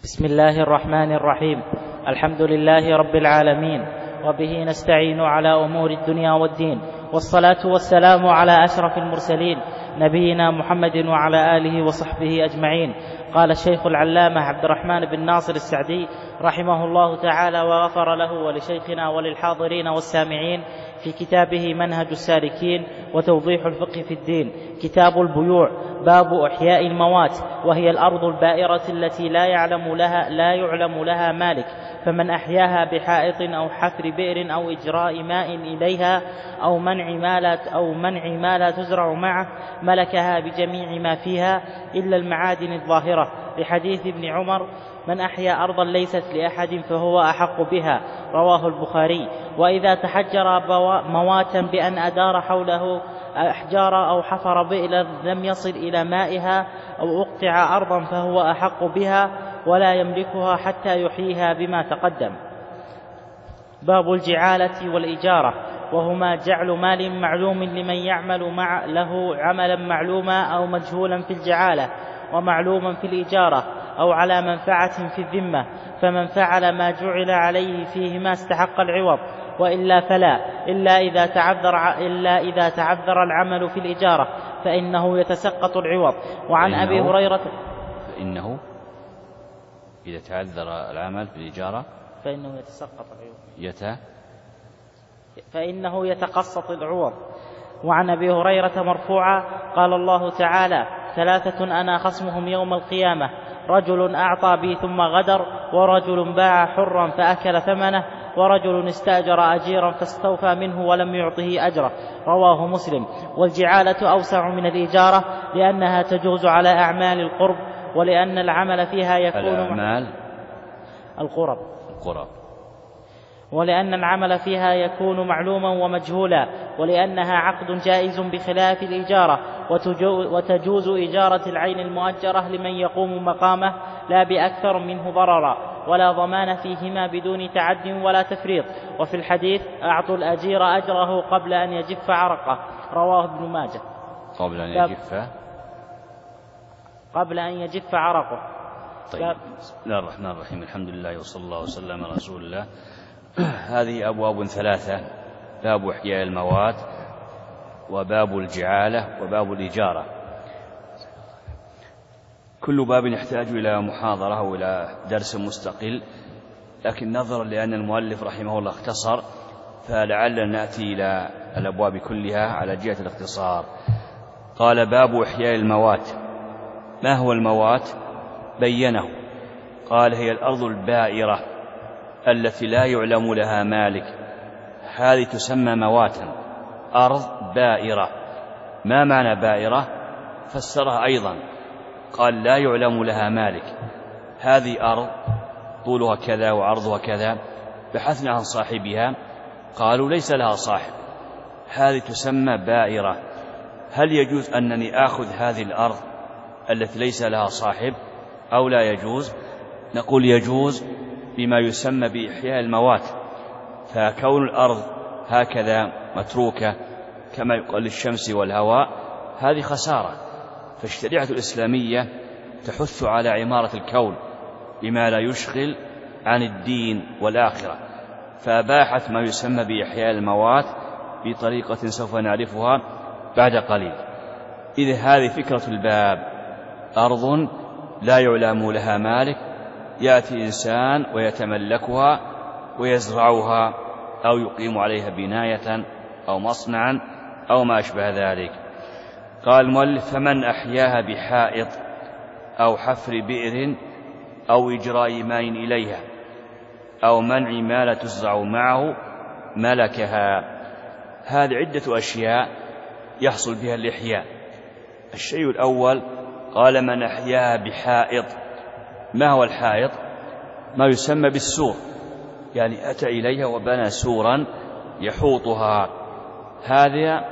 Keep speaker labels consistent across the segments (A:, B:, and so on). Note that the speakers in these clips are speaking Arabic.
A: بسم الله الرحمن الرحيم. الحمد لله رب العالمين، وبه نستعين على أمور الدنيا والدين، والصلاة والسلام على أشرف المرسلين نبينا محمد وعلى آله وصحبه أجمعين. قال الشيخ العلامة عبد الرحمن بن ناصر السعدي رحمه الله تعالى وغفر له ولشيخنا وللحاضرين والسامعين في كتابه منهج السالكين وتوضيح الفقه في الدين، كتاب البيوع، باب إحياء الموات، وهي الأرض البائرة التي لا يعلم لها مالك، فمن أحياها بحائط أو حفر بئر أو إجراء ماء إليها أو منع ما لا تزرع معه ملكها بجميع ما فيها إلا المعادن الظاهرة، لحديث ابن عمر: من أحيا أرضا ليست لأحد فهو أحق بها، رواه البخاري. وإذا تحجر مواتا بأن أدار حوله أحجار أو حفر بئرا لم يصل إلى مائها أو أقطع أرضا فهو أحق بها ولا يملكها حتى يحييها بما تقدم. باب الجعالة والإجارة، وهما جعل مال معلوم لمن يعمل له عملا معلوما أو مجهولا في الجعالة، ومعلوما في الإجارة، أو على منفعة في الذمة، فمن فعل ما جعل عليه فيهما استحق العوض، وإلا فلا، إلا إذا تعذر العمل في الإجارة فإنه يتسقط العوض. وعن أبي هريرة
B: فإنه إذا تعذر العمل في الإجارة
A: فإنه يتسقط العوض
B: فإنه
A: يتقسط العوض. وعن أبي هريرة مرفوعا: قال الله تعالى: ثلاثة أنا خصمهم يوم القيامة: رجل أعطى بي ثم غدر، ورجل باع حرا فأكل ثمنه، ورجل استأجر أجيرا فاستوفى منه ولم يعطه أجره، رواه مسلم. والجعالة أوسع من الإجارة لأنها تجوز على أعمال القرب، ولأن العمل فيها يكون
B: أعمال القرب،
A: ولأن العمل فيها يكون معلوما ومجهولا، ولأنها عقد جائز بخلاف الإجارة، وتجوز إجارة العين المؤجرة لمن يقوم مقامه لا بأكثر منه ضررا، ولا ضمان فيهما بدون تعد ولا تفريط. وفي الحديث: أعطوا الأجير أجره قبل أن يجف عرقه، رواه ابن ماجه. قبل أن يجف عرقه.
B: طيب، بسم الله الرحمن الرحيم، الحمد لله وصلى الله وسلم على رسول الله. هذه أبواب ثلاثة: باب إحياء الموات، وباب الجعالة، وباب الإجارة. كل باب يحتاج إلى محاضرة أو إلى درس مستقل، لكن نظرا لأن المؤلف رحمه الله اختصر فلعلنا نأتي إلى الأبواب كلها على جهة الاختصار. قال: باب إحياء الموات. ما هو الموات؟ بينه، قال: هي الأرض البائرة التي لا يعلم لها مالك، هذه تسمى مواتا، أرض بائرة. ما معنى بائرة؟ فسرها أيضا، قال: لا يعلم لها مالك. هذه أرض طولها كذا وعرضها كذا، بحثنا عن صاحبها قالوا ليس لها صاحب، هذه تسمى بائرة. هل يجوز أنني آخذ هذه الأرض التي ليس لها صاحب أو لا يجوز؟ نقول يجوز بما يسمى بإحياء الموات، فكون الأرض هكذا متروكة كما يقال للشمس والهواء هذه خسارة، فالشريعة الإسلامية تحث على عمارة الكون بما لا يشغل عن الدين والآخرة، فأباحت ما يسمى بإحياء الموات بطريقة سوف نعرفها بعد قليل. إذ هذه فكرة الباب: أرض لا يعلم لها مالك، يأتي إنسان ويتملكها ويزرعها أو يقيم عليها بناية أو مصنعا أو ما أشبه ذلك. قال المؤلف: فمن أحياها بحائط أو حفر بئر أو إجراء ماء إليها أو منع ما لا تزرع معه ملكها. هذه عدة أشياء يحصل بها الإحياء. الشيء الأول: قال: من أحياها بحائط. ما هو الحائط؟ ما يسمى بالسور، يعني أتى إليها وبنى سورا يحوطها، هذا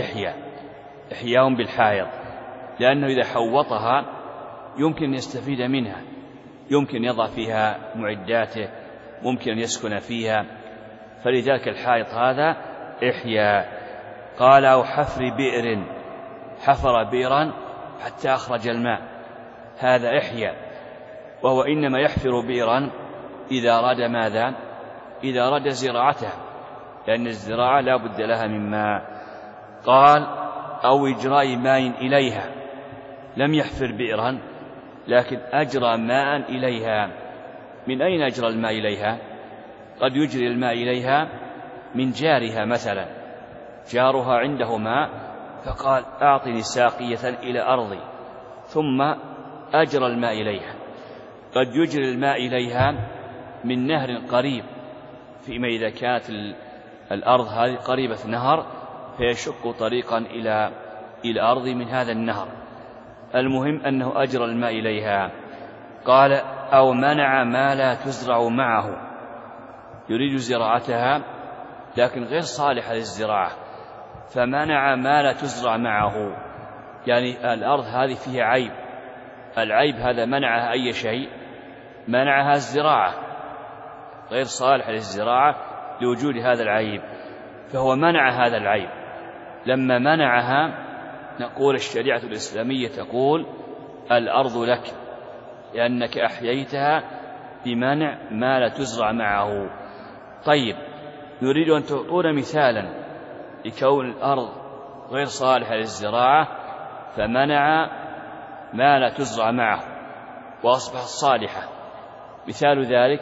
B: إحياء بالحائط، لأنه إذا حوطها يمكن أن يستفيد منها، يمكن يضع فيها معداته، ممكن أن يسكن فيها، فلذلك الحائط هذا إحياء. قال: أو حفر بئر، حفر بئرا حتى أخرج الماء، هذا إحياء. وهو إنما يحفر بئرا إذا أراد ماذا؟ إذا أراد زراعته، لأن الزراعة لا بد لها من ماء. قال أو إجراء ماء إليها، لم يحفر بئرا لكن أجرى ماء إليها. من أين أجرى الماء إليها؟ قد يجري الماء إليها من جارها مثلا، جارها عنده ماء فقال أعطني ساقية إلى أرضي، ثم أجرى الماء إليها. قد يجري الماء إليها من نهر قريب، فيما إذا كانت الأرض هذه قريبة نهر فيشق طريقا إلى الأرض من هذا النهر. المهم أنه أجرى الماء إليها. قال أو منع ما لا تزرع معه، يريد زراعتها لكن غير صالحة للزراعة، فمنع ما لا تزرع معه، يعني الأرض هذه فيها عيب، العيب هذا منعها أي شيء؟ منعها الزراعة، غير صالحة للزراعة لوجود هذا العيب، فهو منع هذا العيب. لما منعها نقول الشريعة الإسلامية تقول الأرض لك، لأنك أحييتها بمنع ما لا تزرع معه. طيب، نريد أن تعطونا مثالا لكون الأرض غير صالحة للزراعة فمنع ما لا تزرع معه وأصبحت صالحة. مثال ذلك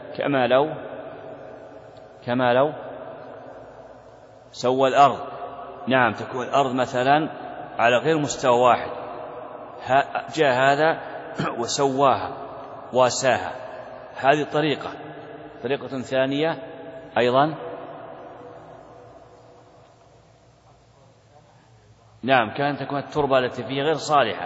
B: كما لو سوى الأرض، نعم تكون الأرض مثلا على غير مستوى واحد، جاء هذا وسواها واساها، هذه طريقة ثانية أيضا. نعم، كانت تكون التربة التي فيها غير صالحة،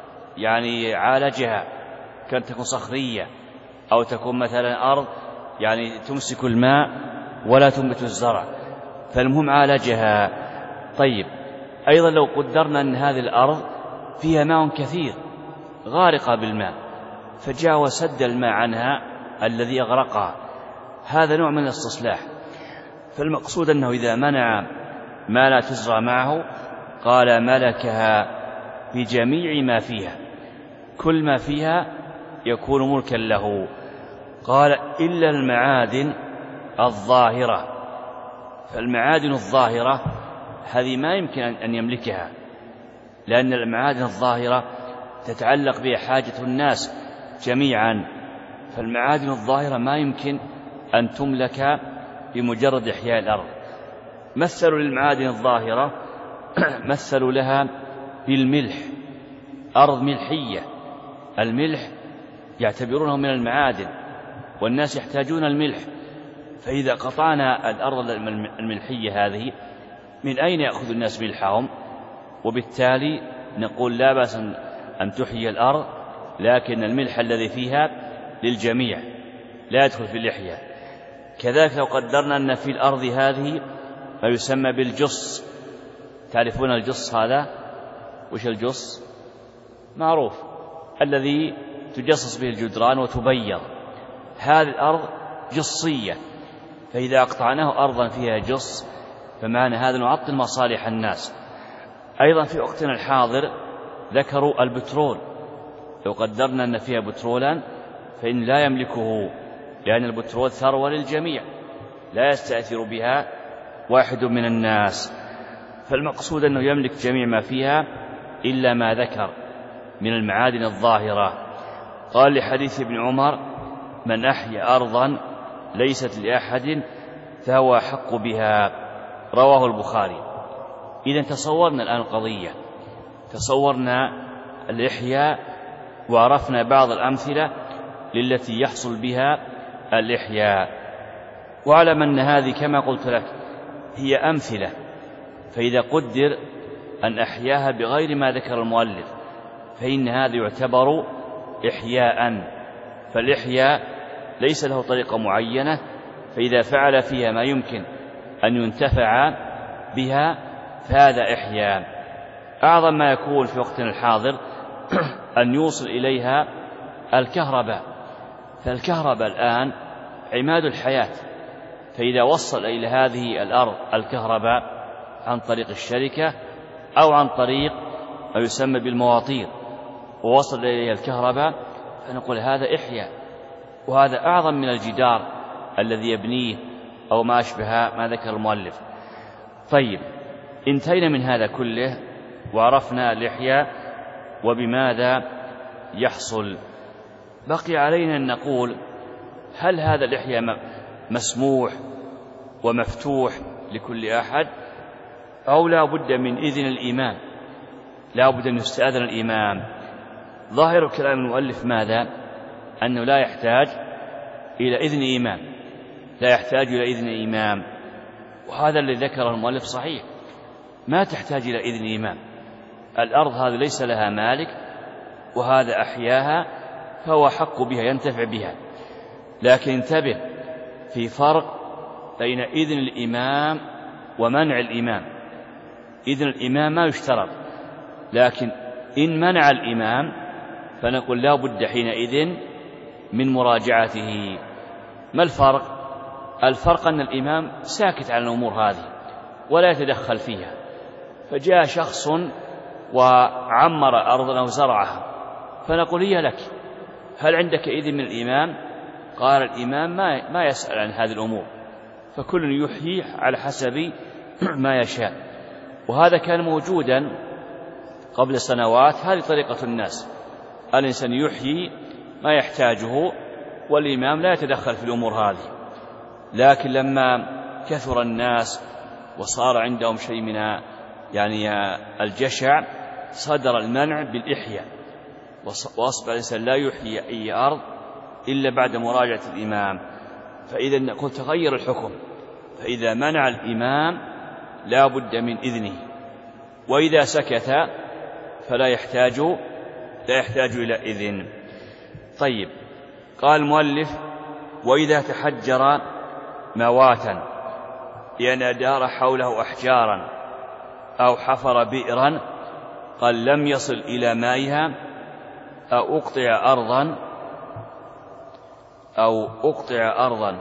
B: يعني عالجها، كانت تكون صخرية، أو تكون مثلا أرض يعني تمسك الماء ولا تنبت الزرع، فالمهم عالجها. طيب، أيضا لو قدرنا أن هذه الأرض فيها ماء كثير غارقة بالماء، فجاء وسد الماء عنها الذي أغرقها، هذا نوع من الاستصلاح. فالمقصود أنه إذا منع ما لا تزرع معه قال ملكها بجميع ما فيها، كل ما فيها يكون ملكا له. قال إلا المعادن الظاهرة، فالمعادن الظاهرة هذه ما يمكن أن يملكها، لأن المعادن الظاهرة تتعلق بها حاجة الناس جميعا، فالمعادن الظاهرة ما يمكن أن تملك بمجرد إحياء الأرض. مثلوا للمعادن الظاهرة مثلوا لها بالملح، أرض ملحية، الملح يعتبرونه من المعادن والناس يحتاجون الملح، فإذا قطعنا الأرض الملحية هذه من أين يأخذ الناس ملحهم؟ وبالتالي نقول لا بأس أن تحيي الأرض، لكن الملح الذي فيها للجميع لا يدخل في الإحياء. كذلك لو قدرنا أن في الأرض هذه ما يسمى بالجص، تعرفون الجص هذا؟ وش الجص؟ معروف، الذي تجصص به الجدران وتبيض، هذه الأرض جصية، فإذا أقطعناه أرضا فيها جص فمعنى هذا نعطل مصالح الناس. أيضا في وقتنا الحاضر ذكروا البترول، لو قدرنا أن فيها بترولا فإن لا يملكه، لأن البترول ثروة للجميع لا يستأثر بها واحد من الناس، فالمقصود أنه يملك جميع ما فيها إلا ما ذكر من المعادن الظاهرة. قال لحديث ابن عمر من أحيا أرضا ليست لأحد فهو أحق بها، رواه البخاري. إذن تصورنا الآن القضية، تصورنا الإحياء وعرفنا بعض الأمثلة للتي يحصل بها الإحياء، واعلم أن هذه كما قلت لك هي أمثلة، فإذا قدر أن أحياها بغير ما ذكر المؤلف فإن هذا يعتبر إحياء، فالإحياء ليس له طريقة معينة، فإذا فعل فيها ما يمكن أن ينتفع بها فهذا إحياء. أعظم ما يكون في وقتنا الحاضر أن يوصل إليها الكهرباء، فالكهرباء الآن عماد الحياة، فإذا وصل إلى هذه الأرض الكهرباء عن طريق الشركة أو عن طريق ما يسمى بالمواطير ووصل إليها الكهرباء، فنقول هذا إحياء، وهذا أعظم من الجدار الذي يبنيه أو ما أشبه ما ذكر المؤلف. طيب، انتهينا من هذا كله وعرفنا الإحياء وبماذا يحصل. بقي علينا أن نقول هل هذا الإحياء مسموح ومفتوح لكل أحد أو لا بد من إذن الإمام، لا بد أن يستأذن الإمام؟ ظاهر كلام المؤلف ماذا؟ أنه لا يحتاج إلى إذن إمام، لا يحتاج إلى إذن إمام، وهذا الذي ذكره المؤلف صحيح، ما تحتاج إلى إذن إمام. الأرض هذه ليس لها مالك، وهذا أحياها فهو حق بها ينتفع بها. لكن انتبه، في فرق بين إذن الإمام ومنع الإمام. إذن الإمام ما يشترط، لكن إن منع الإمام فنقول لا بد حينئذ من مراجعته. ما الفرق؟ الفرق أن الإمام ساكت عن الأمور هذه ولا يتدخل فيها، فجاء شخص وعمر أرضا وزرعها، فنقول هي لك، هل عندك إذن من الإمام؟ قال الإمام ما يسأل عن هذه الأمور، فكل يحيي على حسب ما يشاء. وهذا كان موجودا قبل سنوات، هذه طريقة الناس، الإنسان يحيي ما يحتاجه والإمام لا يتدخل في الأمور هذه. لكن لما كثر الناس وصار عندهم شيء من الجشع، صدر المنع بالإحياء، وأصبح الإنسان لا يحيي أي أرض إلا بعد مراجعة الإمام. فإذا نقول تغير الحكم، فإذا منع الإمام لا بد من إذنه، وإذا سكت فلا يحتاج إلى إذن. طيب، قال المؤلف: وإذا تحجر مواتا، يعني دار حوله أحجارا أو حفر بئرا، قال لم يصل إلى مائها أو أقطع أرضا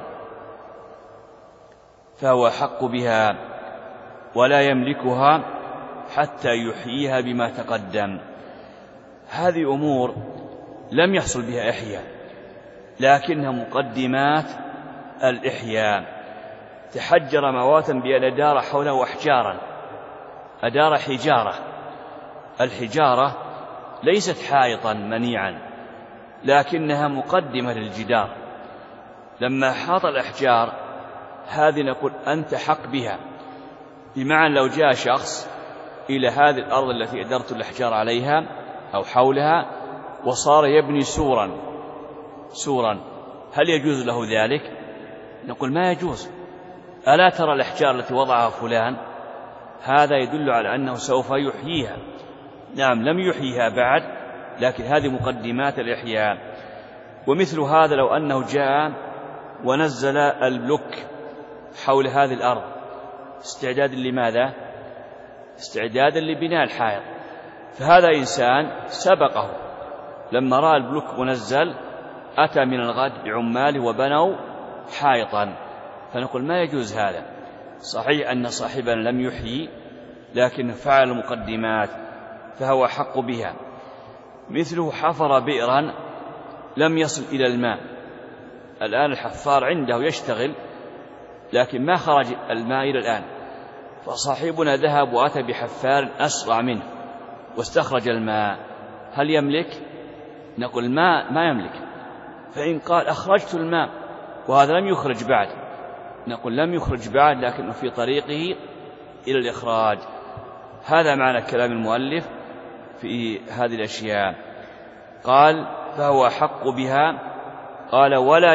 B: فهو حق بها ولا يملكها حتى يحييها بما تقدم. هذه أمور لم يحصل بها إحياء، لكنها مقدمات الإحياء. تحجر مواتا بأن دار حوله أحجارا، أدار حجارة. الحجارة ليست حائطا منيعا، لكنها مقدمة للجدار. لما حاط الأحجار هذه نقول أنت حق بها، بمعنى لو جاء شخص إلى هذه الأرض التي أدرت الأحجار عليها أو حولها وصار يبني سورا، هل يجوز له ذلك؟ نقول ما يجوز. ألا ترى الأحجار التي وضعها فلان؟ هذا يدل على أنه سوف يحييها. نعم، لم يحييها بعد، لكن هذه مقدمات الإحياء. ومثل هذا لو أنه جاء ونزل البلوك حول هذه الأرض استعدادا لماذا؟ استعدادا لبناء الحائط، فهذا إنسان سبقه، لما رأى البلوك منزل أتى من الغد بعماله وبنوا حائطا، فنقول ما يجوز هذا. صحيح أن صاحبنا لم يحيي، لكن فعل مقدمات فهو حق بها. مثله حفر بئرا لم يصل إلى الماء، الآن الحفار عنده يشتغل لكن ما خرج الماء إلى الآن، فصاحبنا ذهب وأتى بحفار أسرع منه واستخرج الماء، هل يملك؟ نقول ما يملك. فإن قال أخرجت الماء وهذا لم يخرج بعد، نقول لم يخرج بعد لكنه في طريقه إلى الإخراج. هذا معنى كلام المؤلف في هذه الأشياء. قال فهو حق بها، قال ولا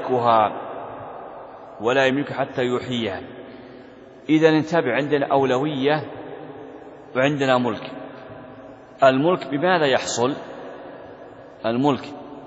B: يملك حتى يحييها. إذا انتبه، عندنا أولوية وعندنا ملك. الملك بماذا يحصل؟ الملك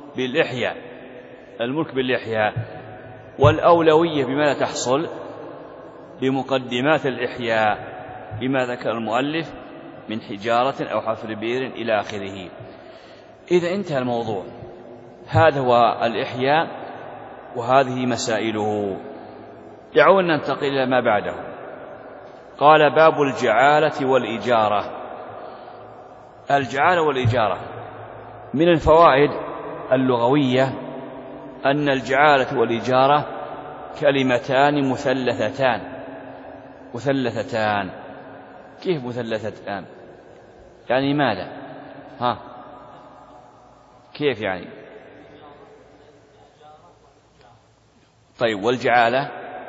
B: بالإحياء، والأولوية بماذا تحصل؟ بمقدمات الإحياء، بما ذكر المؤلف من حجارة أو حفر بئر إلى آخره. إذا انتهى الموضوع. هذا هو الإحياء وهذه مسائله. دعونا ننتقل إلى ما بعده. قال باب الجعالة والإجارة. الجعالة والإجارة من الفوائد اللغوية أن الجعالة والإجارة كلمتان مثلثتان. كيف مثلثتان؟ يعني ماذا؟ كيف يعني؟ طيب والجعالة؟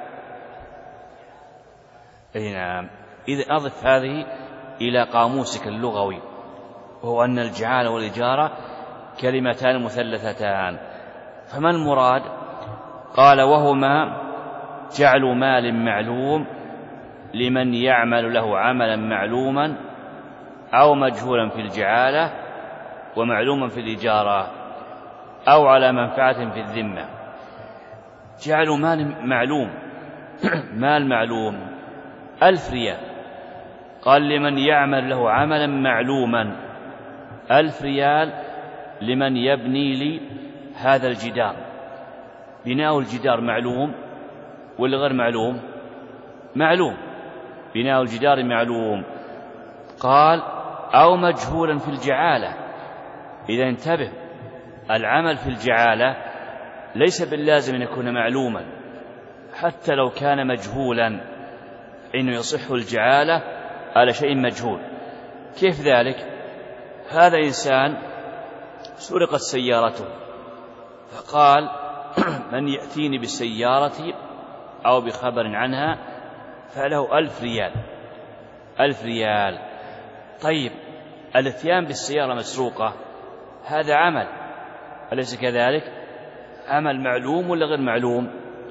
B: أي نعم. إذا أضف هذه إلى قاموسك اللغوي، وهو أن الجعالة والإجارة كلمتان مثلثتان. فما المراد؟ قال وهما جعل مال معلوم لمن يعمل له عملا معلوما أو مجهولا في الجعالة ومعلوما في الإجارة أو على منفعة في الذمة. جعل مال معلوم مال معلوم 1000 ريال، قال لمن يعمل له عملا معلوما 1000 ريال لمن يبني لي هذا الجدار. بناء الجدار معلوم ولا غير معلوم؟ معلوم، بناء الجدار معلوم. قال أو مجهولا في الجعالة. إذا انتبه، العمل في الجعالة ليس باللازم أن يكون معلوما، حتى لو كان مجهولا إنه يصح الجعالة على شيء مجهول. كيف ذلك؟ هذا إنسان سرقت سيارته، فقال من يأتيني بالسيارة أو بخبر عنها فله 1000 ريال. 1000 ريال. طيب الاتيان بالسيارة مسروقة هذا عمل، أليس كذلك؟ عمل معلوم ولا غير معلوم؟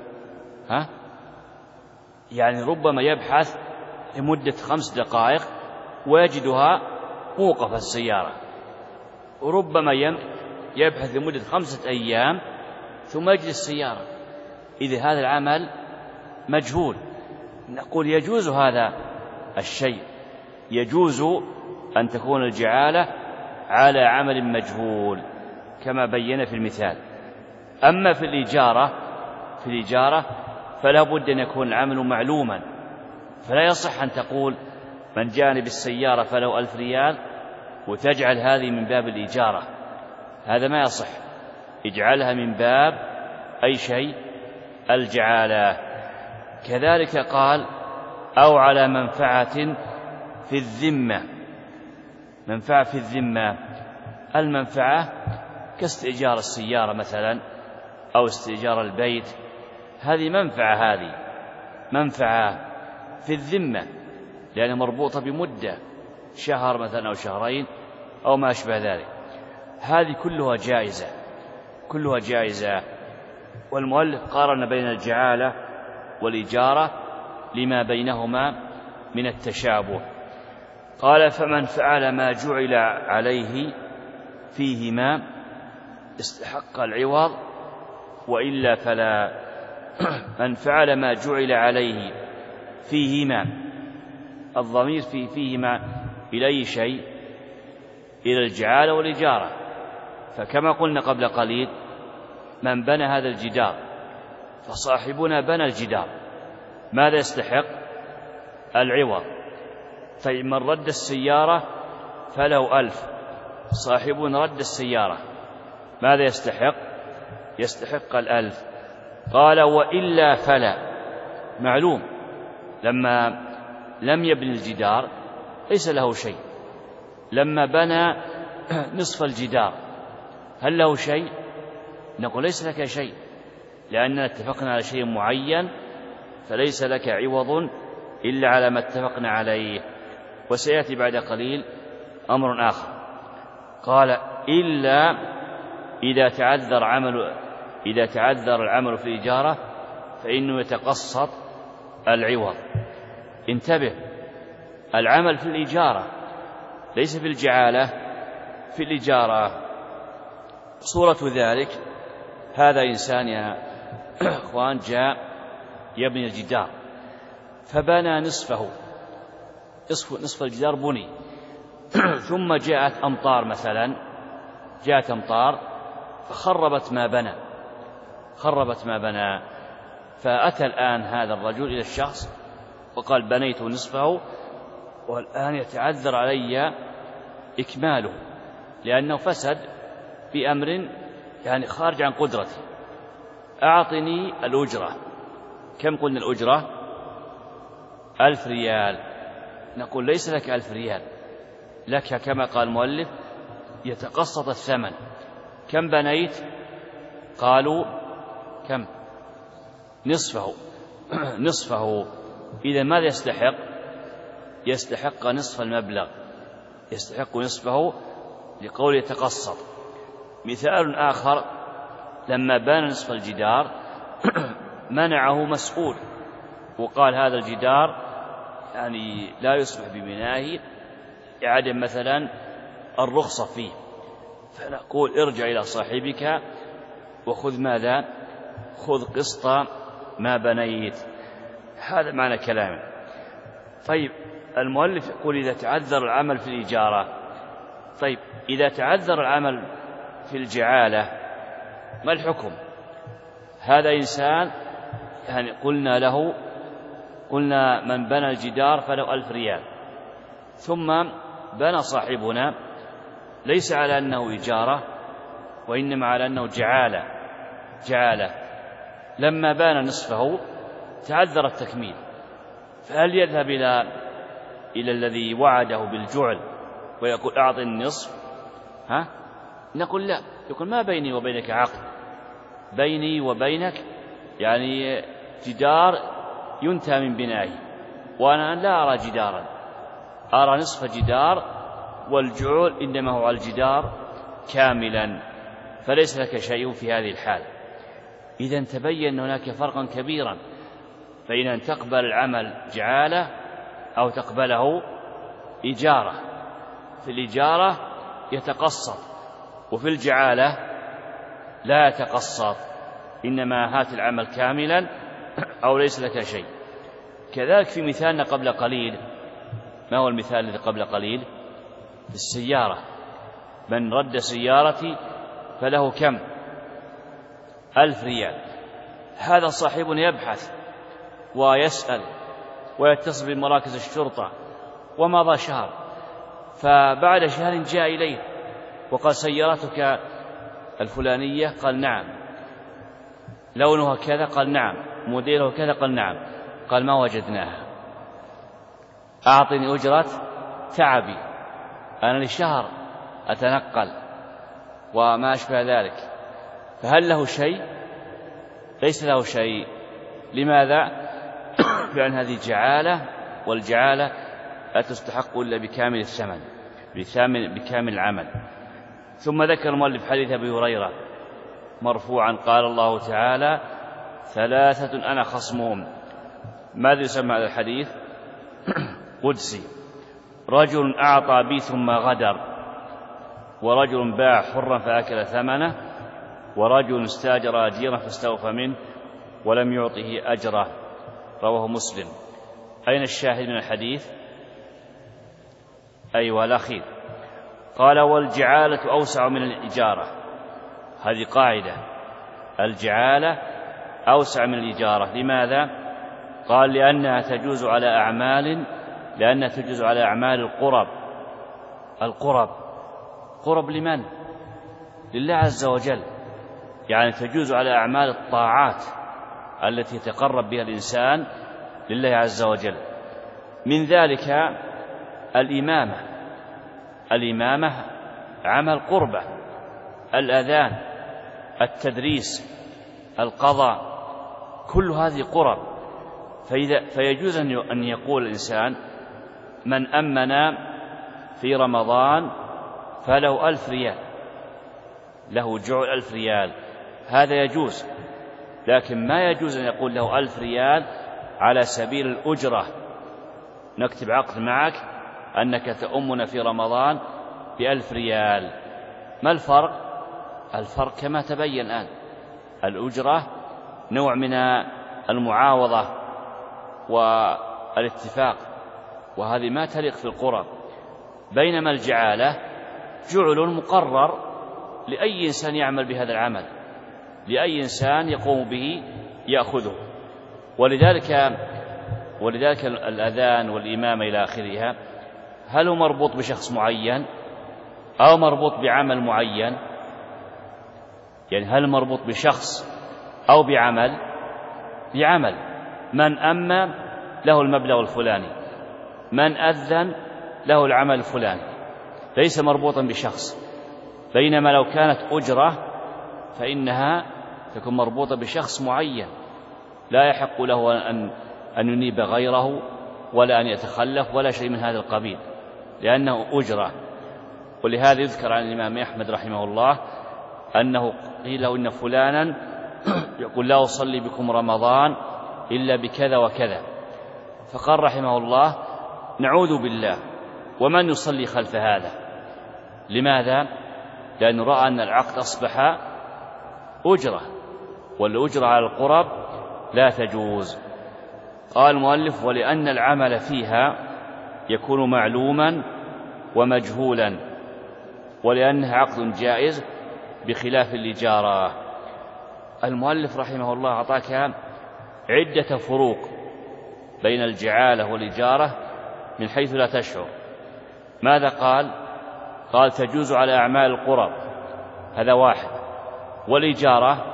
B: يعني ربما يبحث لمدة 5 دقائق ويجدها موقفة السيارة، وربما يبحث لمدة 5 أيام ثم يجد السيارة. إذا هذا العمل مجهول، نقول يجوز هذا الشيء، يجوز أن تكون الجعالة على عمل مجهول كما بين في المثال. أما في الإجارة فلا بد أن يكون العمل معلوما، فلا يصح أن تقول من جاني بالسيارة فله 1000 ريال وتجعل هذه من باب الإجارة، هذا ما يصح. اجعلها من باب أي شيء؟ الجعالة. كذلك قال أو على منفعة في الذمة. منفعة في الذمة، المنفعة كاستئجار السيارة مثلا أو استئجار البيت، هذه منفعة في الذمة، لأنها مربوطة بمدة، شهر مثلا أو شهرين أو ما أشبه ذلك. هذه كلها جائزة. والمؤلف قارن بين الجعالة والإجارة لما بينهما من التشابه. قال فمن فعل ما جعل عليه فيهما استحق العوض وإلا فلا. من فعل ما جعل عليه فيهما، الضمير فيهما إلى أي شيء؟ إلى الجعالة والإجارة. فكما قلنا قبل قليل من بنى هذا الجدار فصاحبنا بنى الجدار، ماذا يستحق؟ العوض. طيب من رد السيارة فله 1000، صاحبنا رد السيارة، ماذا يستحق؟ يستحق 1000. قال وإلا فلا. معلوم لما لم يبني الجدار ليس له شيء، لما بنى نصف الجدار هل له شيء؟ نقول ليس لك شيء، لأننا اتفقنا على شيء معين، فليس لك عوض إلا على ما اتفقنا عليه. وسيأتي بعد قليل أمر آخر. قال إلا إذا تعذر العمل في الإجارة فإنه يتقسط العوض. انتبه، العمل في الإجارة ليس في الجعالة، في الإجارة. صورة ذلك هذا إنسان يا أخوان جاء يبني الجدار فبنى نصفه، نصف الجدار بني، ثم جاءت أمطار مثلا، جاءت أمطار فخربت ما بنى. فأتى الآن هذا الرجل إلى الشخص وقال بنيت نصفه والآن يتعذر علي إكماله لأنه فسد بأمر يعني خارج عن قدرتي. أعطني الأجرة. كم قلنا الأجرة؟ 1000 ريال. نقول ليس لك 1000 ريال، لك كما قال المؤلف يتقسط الثمن. كم بنيت؟ قالوا كم؟ نصفه. نصفه. إذا ماذا يستحق؟ يستحق نصف المبلغ، يستحق نصفه لقول يتقسط. مثال آخر: لما بان نصف الجدار منعه مسؤول وقال هذا الجدار يعني لا يصبح ببنائه عدم مثلا الرخصة فيه، فنقول ارجع إلى صاحبك وخذ ماذا؟ خذ قسط ما بنيت. هذا معنى كلامه. طيب المؤلف يقول إذا تعذر العمل في الإجارة. طيب إذا تعذر العمل في الجعالة ما الحكم؟ هذا إنسان يعني قلنا من بنى الجدار فله 1000 ريال، ثم بنى صاحبنا ليس على أنه إجارة وإنما على أنه جعالة. لما بان نصفه تعذر التكميل، فهل يذهب إلى الذي وعده بالجعل ويقول أعطني النصف؟ نقول لا. يقول ما بيني وبينك عقد، بيني وبينك يعني جدار ينتهى من بنائه، وأنا لا أرى جدارا، أرى نصف جدار، والجعول إنما هو على الجدار كاملا، فليس لك شيء في هذه الحال. إذن تبين هناك فرقا كبيرا بين أن تقبل العمل جعالة أو تقبله إجارة. في الإجارة يتقسط، وفي الجعالة لا يتقسط، إنما هات العمل كاملا أو ليس لك شيء. كذلك في مثالنا قبل قليل، ما هو المثال الذي قبل قليل؟ في السيارة، من رد سيارتي فله كم؟ 1000 ريال. هذا صاحب يبحث ويسأل ويتصل بمراكز الشرطة، ومضى شهر، فبعد شهر جاء إليه وقال سيارتك الفلانية؟ قال نعم. لونها كذا؟ قال نعم. موديله كذا؟ قال نعم. قال ما وجدناها، أعطني أجرة تعبي، أنا لشهر أتنقل وما أشبه ذلك. فهل له شيء؟ ليس له شيء. لماذا؟ لأن هذه جعالة، والجعالة لا تستحق إلا بكامل الثمن، بكامل العمل. ثم ذكر المؤلف حديث أبي هريرة مرفوعا قال الله تعالى 3 أنا خصمهم. ماذا يسمى هذا الحديث؟ قدسي. رجل أعطى بي ثم غدر، ورجل باع حرا فأكل ثمنه، ورجل استاجر أجيرا فاستوفى منه ولم يعطه أجره. رواه مسلم. أين الشاهد من الحديث؟ أيوة الأخير. قال والجعالة أوسع من الإجارة. هذه قاعدة، الجعالة أوسع من الإجارة. لماذا؟ قال لأنها تجوز على أعمال القرب. قرب لمن؟ لله عز وجل، يعني تجوز على أعمال الطاعات التي يتقرب بها الإنسان لله عز وجل. من ذلك الإمامة عمل قربة، الأذان، التدريس، القضاء، كل هذه قرب. فيجوز أن يقول الإنسان من أمن في رمضان فله 1000 ريال، له جعل 1000 ريال، هذا يجوز. لكن ما يجوز أن يقول له 1000 ريال على سبيل الأجرة، نكتب عقد معك أنك تؤمنا في رمضان ب1000 ريال. ما الفرق؟ الفرق كما تبين الآن، الأجرة نوع من المعاوضة والاتفاق، وهذه ما تليق في القرب. بينما الجعالة جعل مقرر لأي إنسان يعمل بهذا العمل، لأي إنسان يقوم به يأخذه. ولذلك الأذان والإمامة إلى آخرها، هل هو مربوط بشخص معين أو مربوط بعمل معين؟ يعني هل مربوط بشخص أو بعمل؟ بعمل. من أمى له المبلغ الفلاني، من أذن له العمل الفلاني، ليس مربوطا بشخص. بينما لو كانت أجرة فإنها تكون مربوطة بشخص معين، لا يحق له أن ينيب غيره ولا أن يتخلف ولا شيء من هذا القبيل، لأنه أجرة. ولهذا يذكر عن الإمام أحمد رحمه الله أنه قيل له إن فلانا يقول لا أصلي بكم رمضان إلا بكذا وكذا، فقال رحمه الله نعوذ بالله، ومن يصلي خلف هذا؟ لماذا؟ لأنه رأى أن العقد أصبح أجرة، والأجرة على القرب لا تجوز. قال المؤلف ولأن العمل فيها يكون معلوما ومجهولا، ولأنها عقد جائز بخلاف الإجارة. المؤلف رحمه الله أعطاك عدة فروق بين الجعالة والإجارة من حيث لا تشعر. ماذا قال؟ قال تجوز على أعمال القرب، هذا واحد. والإجارة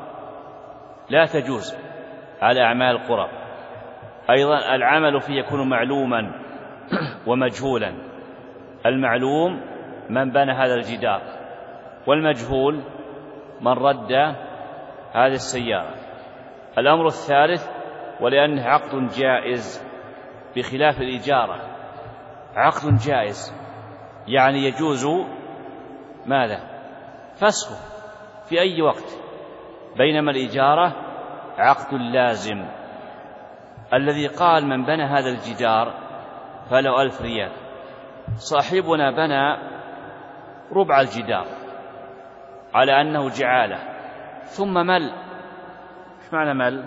B: لا تجوز على أعمال القرب. أيضا العمل فيه يكون معلوما ومجهولا. المعلوم من بنى هذا الجدار، والمجهول من رد هذه السيارة. الأمر الثالث ولأنه عقد جائز بخلاف الإجارة. عقد جائز يعني يجوز ماذا؟ فسخه في أي وقت، بينما الإجارة عقد لازم. الذي قال من بنى هذا الجدار فله 1000 ريال، صاحبنا بنى ربع الجدار على أنه جعالة، ثم مل. ايش معنى مل؟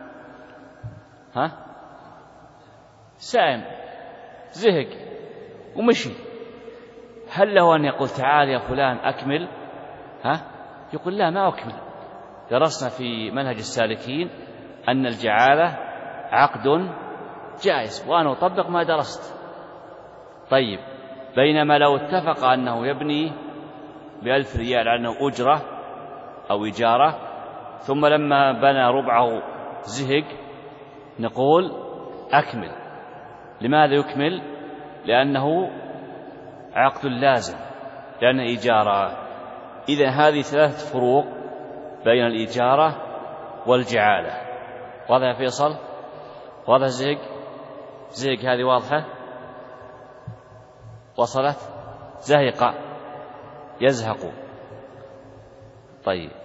B: سائم، زهق ومشي. هل له أن يقول تعال يا فلان أكمل؟ يقول لا، ما أكمل. درسنا في منهج السالكين أن الجعالة عقد جائز، وأنا أطبق ما درست. طيب، بينما لو اتفق أنه يبني ب1000 ريال على أنه أجرة أو إجارة، ثم لما بنى ربعه زهق، نقول أكمل. لماذا يكمل؟ لأنه عقد لازم، لأنه إجارة. إذن هذه 3 فروق بين الإجارة والجعالة. واضح يا فيصل؟ واضح؟ زهق هذه واضحة؟ وصلت؟ زهق، يزهق. طيب،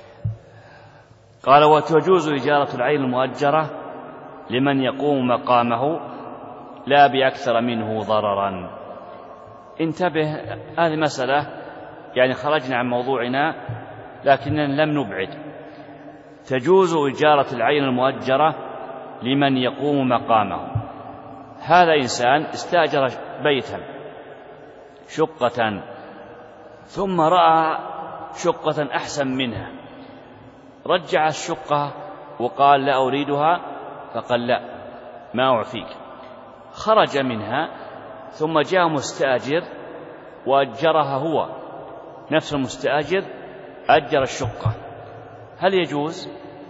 B: قال وتجوز إجارة العين المؤجرة لمن يقوم مقامه لا بأكثر منه ضررا. انتبه، هذه مسألة يعني خرجنا عن موضوعنا لكننا لم نبعد. تجوز إجارة العين المؤجرة لمن يقوم مقامه. هذا إنسان استأجر بيتا شقة، ثم رأى شقة أحسن منها، رجع الشقة وقال لا أريدها، فقال لا، ما أعفيك. خرج منها، ثم جاء مستأجر وأجرها هو، نفس المستأجر أجر الشقة. هل يجوز؟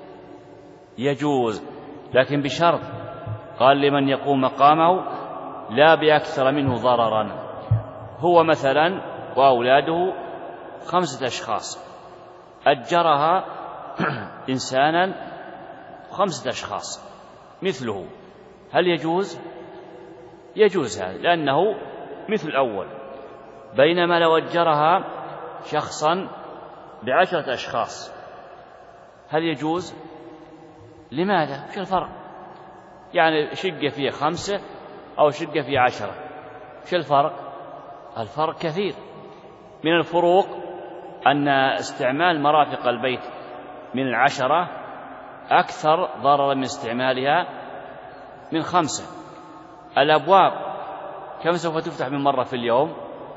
B: يجوز، لكن بشرط. قال لمن يقوم مقامه لا بأكثر منه ضررا. هو مثلا وأولاده 5 أشخاص، أجرها إنسانا 5 أشخاص مثله. هل يجوز؟ يجوز هذا، لأنه مثل الأول. بينما لو أجرها شخصا ب10 أشخاص، هل يجوز؟ لماذا؟ شو الفرق؟ يعني شقة فيها 5 أو شقة فيها 10، شو الفرق؟ الفرق كثير. من الفروق أن استعمال مرافق البيت من 10 أكثر ضررا من استعمالها من 5. الأبواب كم سوف تفتح من مرة في اليوم؟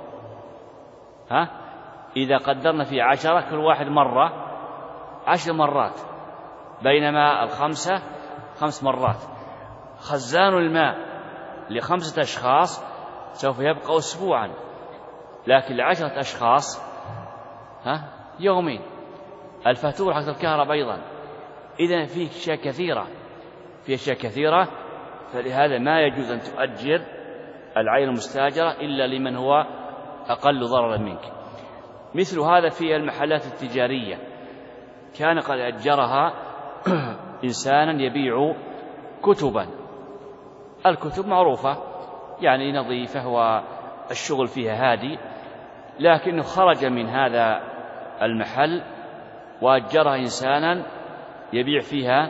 B: إذا قدرنا في 10، كل واحد مرة 10 مرات، بينما 5 مرات. خزان الماء ل5 أشخاص سوف يبقى أسبوعا، لكن ل10 أشخاص يومين. الفاتورة حق الكهرباء أيضا. إذن في أشياء كثيرة، فلهذا ما يجوز أن تؤجر العين المستاجرة إلا لمن هو أقل ضررا منك. مثل هذا في المحلات التجارية، كان قد أجرها إنسانا يبيع كتبا، الكتب معروفة يعني نظيفة والشغل فيها هادي، لكنه خرج من هذا المحل وأجرها إنسانا يبيع فيها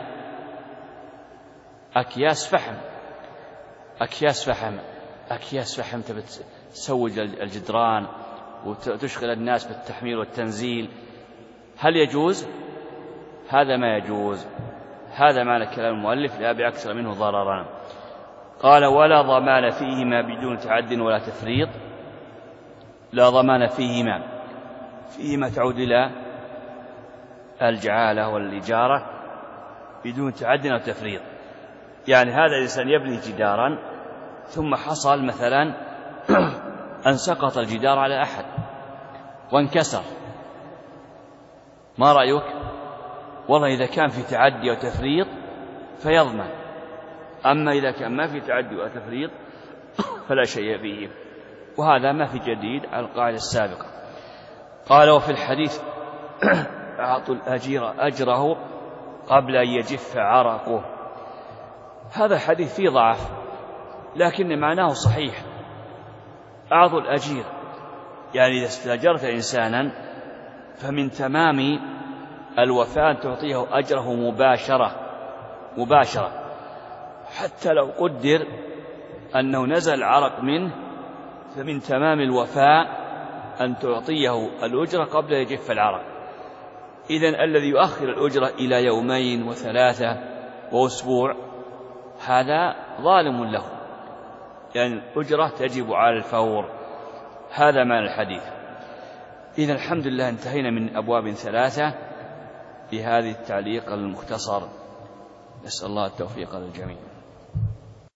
B: أكياس فحم تسوج الجدران وتشغل الناس بالتحميل والتنزيل. هل يجوز؟ هذا ما يجوز. هذا معنى كلام المؤلف لا بأكثر منه ضررا. قال ولا ضمان فيهما بدون تعد ولا تفريط. لا ضمان فيهما تعود إلى الجعالة والإجارة بدون تعد ولا تفريط. يعني هذا الإنسان يبني جدارا ثم حصل مثلا أن سقط الجدار على أحد وانكسر، ما رأيك؟ والله إذا كان في تعدي وتفريط فيضمن، أما إذا كان ما في تعدي وتفريط فلا شيء فيه. وهذا ما في جديد على القاعدة السابقة. قال وفي الحديث أعطوا الأجير أجره قبل أن يجف عرقه. هذا الحديث فيه ضعف لكن معناه صحيح. أعطوا الأجير يعني إذا استأجرت إنسانا فمن تمام الوفاء أن تعطيه أجره مباشرة، حتى لو قدر أنه نزل عرق منه فمن تمام الوفاء أن تعطيه الأجرة قبل يجف العرق. إذن الذي يؤخر الأجرة إلى 2 و3 وأسبوع هذا ظالم له، يعني الأجرة تجب على الفور. هذا معنى الحديث. إذن الحمد لله انتهينا من أبواب 3 بهذه التعليق المختصر. نسأل الله التوفيق للجميع.